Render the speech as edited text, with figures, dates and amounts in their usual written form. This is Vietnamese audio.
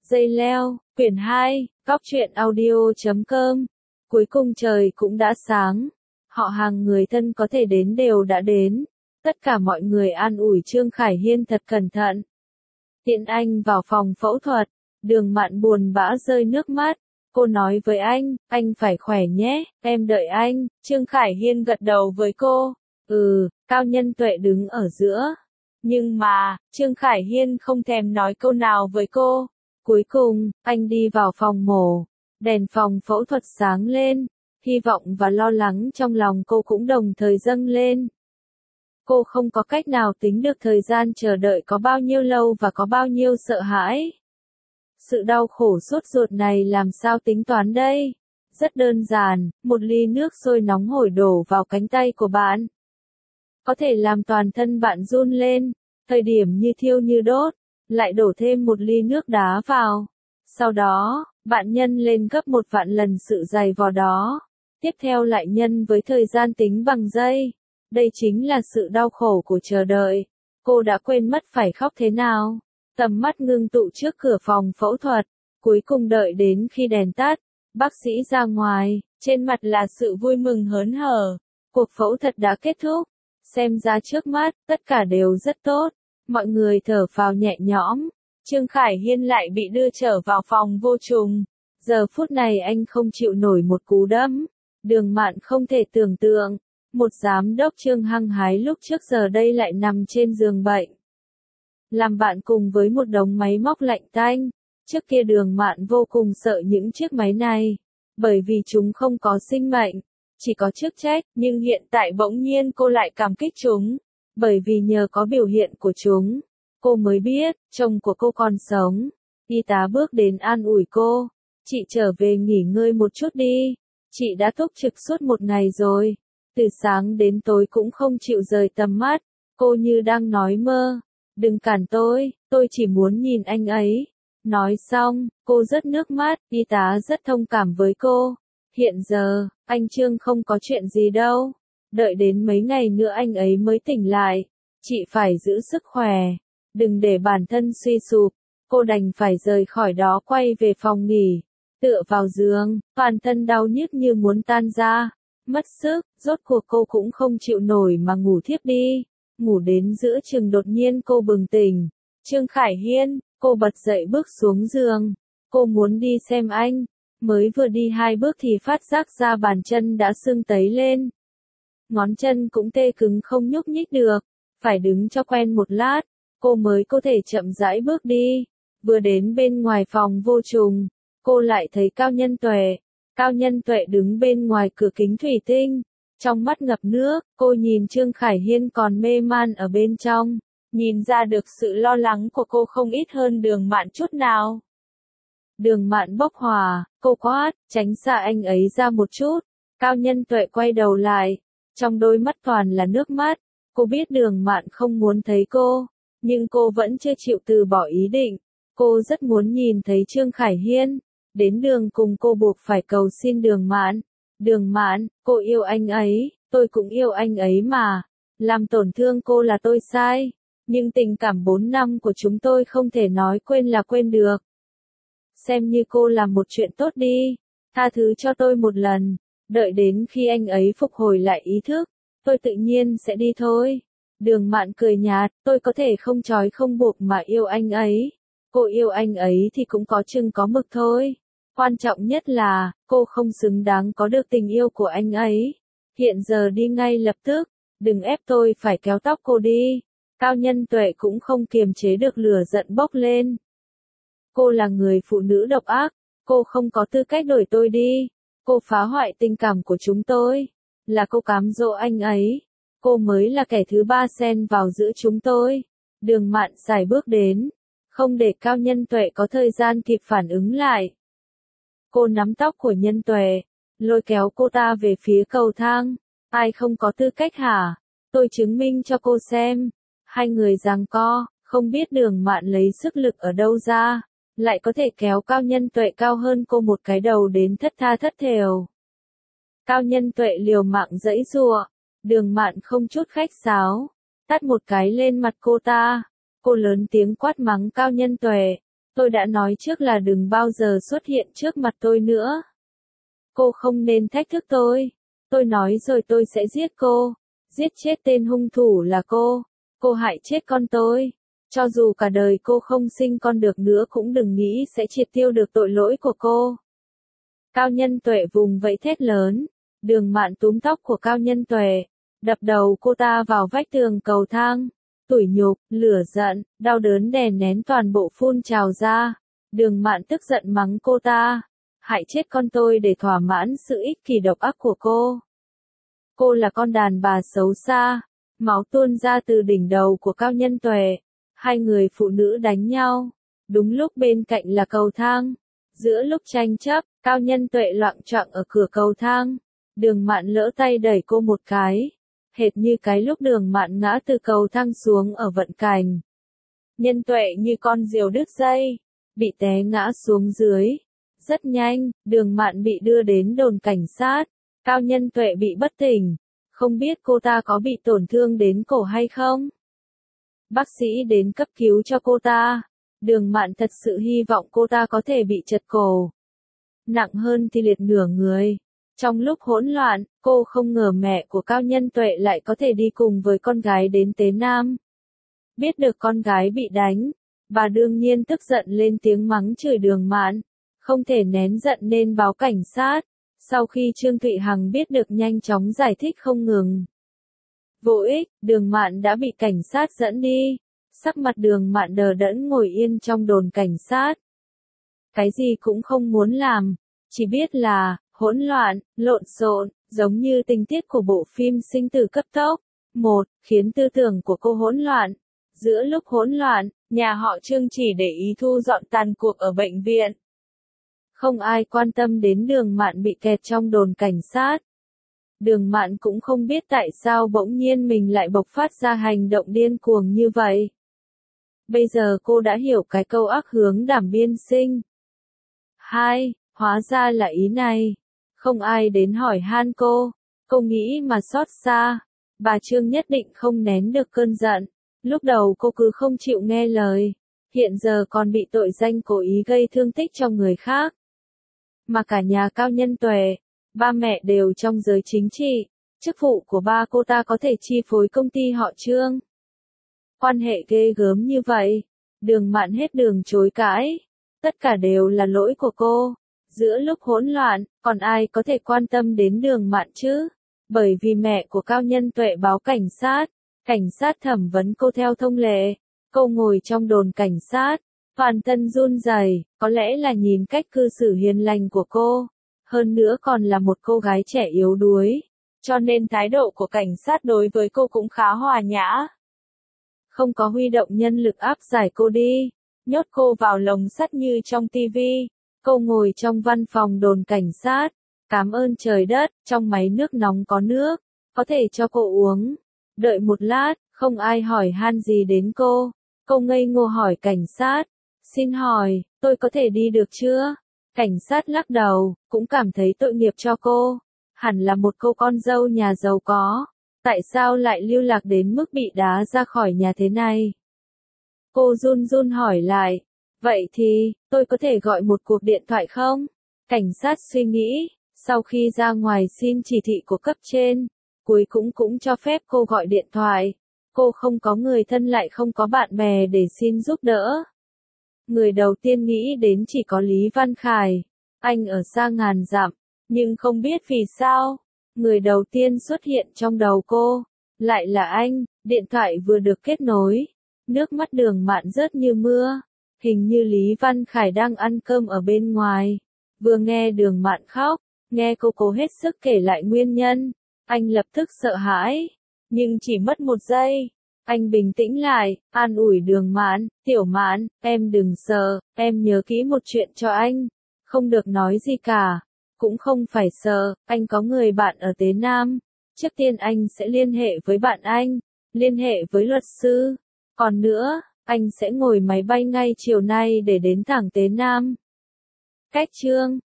Dây leo, quyển 2, góc truyện audio.com. Cuối cùng trời cũng đã sáng. Họ hàng người thân có thể đến đều đã đến. Tất cả mọi người an ủi Trương Khải Hiên thật cẩn thận. Tiện anh vào phòng phẫu thuật, Đường Mạn buồn bã rơi nước mắt. Cô nói với anh phải khỏe nhé, em đợi anh. Trương Khải Hiên gật đầu với cô. Cao Nhân Tuệ đứng ở giữa. Nhưng mà, Trương Khải Hiên không thèm nói câu nào với cô. Cuối cùng, anh đi vào phòng mổ. Đèn phòng phẫu thuật sáng lên. Hy vọng và lo lắng trong lòng cô cũng đồng thời dâng lên. Cô không có cách nào tính được thời gian chờ đợi có bao nhiêu lâu và có bao nhiêu sợ hãi. Sự đau khổ sốt ruột này làm sao tính toán đây? Rất đơn giản, một ly nước sôi nóng hổi đổ vào cánh tay của bạn. Có thể làm toàn thân bạn run lên, thời điểm như thiêu như đốt, lại đổ thêm một ly nước đá vào. Sau đó, bạn nhân lên gấp 1 vạn lần sự dày vò đó. Tiếp theo lại nhân với thời gian tính bằng giây. Đây chính là sự đau khổ của chờ đợi. Cô đã quên mất phải khóc thế nào. Tầm mắt ngưng tụ trước cửa phòng phẫu thuật. Cuối cùng đợi đến khi đèn tắt, bác sĩ ra ngoài, trên mặt là sự vui mừng hớn hở. Cuộc phẫu thuật đã kết thúc. Xem ra trước mắt, tất cả đều rất tốt. Mọi người thở phào nhẹ nhõm. Trương Khải Hiên lại bị đưa trở vào phòng vô trùng. Giờ phút này anh không chịu nổi một cú đấm. Đường Mạn không thể tưởng tượng. Một giám đốc Trương hăng hái lúc trước giờ đây lại nằm trên giường bệnh. Làm bạn cùng với một đống máy móc lạnh tanh. Trước kia Đường Mạn vô cùng sợ những chiếc máy này. Bởi vì chúng không có sinh mệnh. Chỉ có chức trách, nhưng hiện tại bỗng nhiên cô lại cảm kích chúng. Bởi vì nhờ có biểu hiện của chúng, cô mới biết, chồng của cô còn sống. Y tá bước đến an ủi cô. Chị trở về nghỉ ngơi một chút đi. Chị đã túc trực suốt một ngày rồi. Từ sáng đến tối cũng không chịu rời tầm mắt. Cô như đang nói mơ. Đừng cản tôi chỉ muốn nhìn anh ấy. Nói xong, cô rớt nước mắt. Y tá rất thông cảm với cô. Hiện giờ, anh Trương không có chuyện gì đâu. Đợi đến mấy ngày nữa anh ấy mới tỉnh lại. Chị phải giữ sức khỏe. Đừng để bản thân suy sụp. Cô đành phải rời khỏi đó quay về phòng nghỉ. Tựa vào giường, toàn thân đau nhức như muốn tan ra. Mất sức, rốt cuộc cô cũng không chịu nổi mà ngủ thiếp đi. Ngủ đến giữa chừng đột nhiên cô bừng tỉnh. Trương Khải Hiên, cô bật dậy bước xuống giường. Cô muốn đi xem anh. Mới vừa đi 2 bước thì phát giác ra bàn chân đã sưng tấy lên. Ngón chân cũng tê cứng không nhúc nhích được. Phải đứng cho quen một lát, cô mới có thể chậm rãi bước đi. Vừa đến bên ngoài phòng vô trùng, cô lại thấy Cao Nhân Tuệ. Cao Nhân Tuệ đứng bên ngoài cửa kính thủy tinh. Trong mắt ngập nước, cô nhìn Trương Khải Hiên còn mê man ở bên trong. Nhìn ra được sự lo lắng của cô không ít hơn Đường Mạn chút nào. Đường Mạn bốc hỏa, cô quát, tránh xa anh ấy ra một chút. Cao Nhân Tuệ quay đầu lại. Trong đôi mắt toàn là nước mắt. Cô biết Đường Mạn không muốn thấy cô. Nhưng cô vẫn chưa chịu từ bỏ ý định. Cô rất muốn nhìn thấy Trương Khải Hiên. Đến đường cùng cô buộc phải cầu xin Đường Mạn. Đường Mạn, cô yêu anh ấy, tôi cũng yêu anh ấy mà. Làm tổn thương cô là tôi sai. Nhưng tình cảm 4 năm của chúng tôi không thể nói quên là quên được. Xem như cô làm một chuyện tốt đi. Tha thứ cho tôi một lần. Đợi đến khi anh ấy phục hồi lại ý thức, tôi tự nhiên sẽ đi thôi. Đường Mạn cười nhạt, tôi có thể không trói không buộc mà yêu anh ấy. Cô yêu anh ấy thì cũng có chừng có mực thôi. Quan trọng nhất là, cô không xứng đáng có được tình yêu của anh ấy. Hiện giờ đi ngay lập tức, đừng ép tôi phải kéo tóc cô đi. Cao Nhân Tuệ cũng không kiềm chế được lửa giận bốc lên. Cô là người phụ nữ độc ác, cô không có tư cách đuổi tôi đi. Cô phá hoại tình cảm của chúng tôi. Là cô cám dỗ anh ấy. Cô mới là kẻ thứ ba xen vào giữa chúng tôi. Đường Mạn sải bước đến. Không để Cao Nhân Tuệ có thời gian kịp phản ứng lại. Cô nắm tóc của Nhân Tuệ. Lôi kéo cô ta về phía cầu thang. Ai không có tư cách hả? Tôi chứng minh cho cô xem. Hai người giằng co. Không biết Đường Mạn lấy sức lực ở đâu ra. Lại có thể kéo Cao Nhân Tuệ cao hơn cô một cái đầu đến thất tha thất thểu. Cao Nhân Tuệ liều mạng giãy giụa. Đường Mạn không chút khách sáo. Tát một cái lên mặt cô ta. Cô lớn tiếng quát mắng Cao Nhân Tuệ. Tôi đã nói trước là đừng bao giờ xuất hiện trước mặt tôi nữa. Cô không nên thách thức tôi. Tôi nói rồi tôi sẽ giết cô. Giết chết tên hung thủ là cô. Cô hại chết con tôi. Cho dù cả đời cô không sinh con được nữa cũng đừng nghĩ sẽ triệt tiêu được tội lỗi của cô. Cao Nhân Tuệ vùng vẫy thét lớn. Đường Mạn túm tóc của Cao Nhân Tuệ, đập đầu cô ta vào vách tường cầu thang. Tủi nhục, lửa giận, đau đớn đè nén toàn bộ phun trào ra. Đường Mạn tức giận mắng cô ta. Hại chết con tôi để thỏa mãn sự ích kỷ độc ác của cô. Cô là con đàn bà xấu xa. Máu tuôn ra từ đỉnh đầu của Cao Nhân Tuệ. Hai người phụ nữ đánh nhau. Đúng lúc bên cạnh là cầu thang. Giữa lúc tranh chấp, Cao Nhân Tuệ loạng choạng ở cửa cầu thang. Đường Mạn lỡ tay đẩy cô một cái. Hệt như cái lúc Đường Mạn ngã từ cầu thang xuống ở Vận Cảnh. Nhân Tuệ như con diều đứt dây, bị té ngã xuống dưới. Rất nhanh, Đường Mạn bị đưa đến đồn cảnh sát. Cao Nhân Tuệ bị bất tỉnh. Không biết cô ta có bị tổn thương đến cổ hay không? Bác sĩ đến cấp cứu cho cô ta. Đường Mạn thật sự hy vọng cô ta có thể bị trật cổ. Nặng hơn thì liệt nửa người. Trong lúc hỗn loạn, cô không ngờ mẹ của Cao Nhân Tuệ lại có thể đi cùng với con gái đến Tế Nam. Biết được con gái bị đánh, bà đương nhiên tức giận lên tiếng mắng chửi Đường Mạn. Không thể nén giận nên báo cảnh sát. Sau khi Trương Thụy Hằng biết được nhanh chóng giải thích không ngừng. Vô ích, Đường Mạn đã bị cảnh sát dẫn đi. Sắc mặt Đường Mạn đờ đẫn ngồi yên trong đồn cảnh sát. Cái gì cũng không muốn làm, chỉ biết là hỗn loạn, lộn xộn, giống như tình tiết của bộ phim Sinh tử cấp tốc. Một, khiến tư tưởng của cô hỗn loạn. Giữa lúc hỗn loạn, nhà họ Trương chỉ để ý thu dọn tàn cuộc ở bệnh viện. Không ai quan tâm đến Đường Mạn bị kẹt trong đồn cảnh sát. Đường Mạn cũng không biết tại sao bỗng nhiên mình lại bộc phát ra hành động điên cuồng như vậy. Bây giờ cô đã hiểu cái câu ác hướng đảm biên sinh. 2. Hóa ra là ý này. Không ai đến hỏi han cô. Cô nghĩ mà xót xa. Bà Trương nhất định không nén được cơn giận. Lúc đầu cô cứ không chịu nghe lời. Hiện giờ còn bị tội danh cố ý gây thương tích cho người khác. Mà cả nhà Cao Nhân Tuệ, ba mẹ đều trong giới chính trị. Chức vụ của ba cô ta có thể chi phối công ty họ Trương. Quan hệ ghê gớm như vậy. Đường Mạn hết đường chối cãi. Tất cả đều là lỗi của cô. Giữa lúc hỗn loạn, còn ai có thể quan tâm đến Đường Mạn chứ? Bởi vì mẹ của Cao Nhân Tuệ báo cảnh sát thẩm vấn cô theo thông lệ. Cô ngồi trong đồn cảnh sát, toàn thân run rẩy, có lẽ là nhìn cách cư xử hiền lành của cô. Hơn nữa còn là một cô gái trẻ yếu đuối. Cho nên thái độ của cảnh sát đối với cô cũng khá hòa nhã. Không có huy động nhân lực áp giải cô đi, nhốt cô vào lồng sắt như trong tivi. Cô ngồi trong văn phòng đồn cảnh sát. Cảm ơn trời đất, trong máy nước nóng có nước, có thể cho cô uống. Đợi một lát, không ai hỏi han gì đến cô. Cô ngây ngô hỏi cảnh sát. Xin hỏi, tôi có thể đi được chưa? Cảnh sát lắc đầu, cũng cảm thấy tội nghiệp cho cô. Hẳn là một cô con dâu nhà giàu có. Tại sao lại lưu lạc đến mức bị đá ra khỏi nhà thế này? Cô run run hỏi lại. Vậy thì, tôi có thể gọi một cuộc điện thoại không? Cảnh sát suy nghĩ, sau khi ra ngoài xin chỉ thị của cấp trên, cuối cũng cho phép cô gọi điện thoại. Cô không có người thân lại không có bạn bè để xin giúp đỡ. Người đầu tiên nghĩ đến chỉ có Lý Văn Khải. Anh ở xa ngàn dặm, nhưng không biết vì sao, người đầu tiên xuất hiện trong đầu cô, lại là anh. Điện thoại vừa được kết nối, nước mắt Đường Mạn rớt như mưa. Hình như Lý Văn Khải đang ăn cơm ở bên ngoài. Vừa nghe Đường Mạn khóc, nghe cô cố hết sức kể lại nguyên nhân, anh lập tức sợ hãi. Nhưng chỉ mất một giây, anh bình tĩnh lại, an ủi Đường Mạn, Tiểu Mạn, em đừng sợ, em nhớ kỹ một chuyện cho anh. Không được nói gì cả. Cũng không phải sợ, anh có người bạn ở Tế Nam. Trước tiên anh sẽ liên hệ với bạn anh, liên hệ với luật sư. Còn nữa, anh sẽ ngồi máy bay ngay chiều nay để đến thẳng Tế Nam. Cách Trương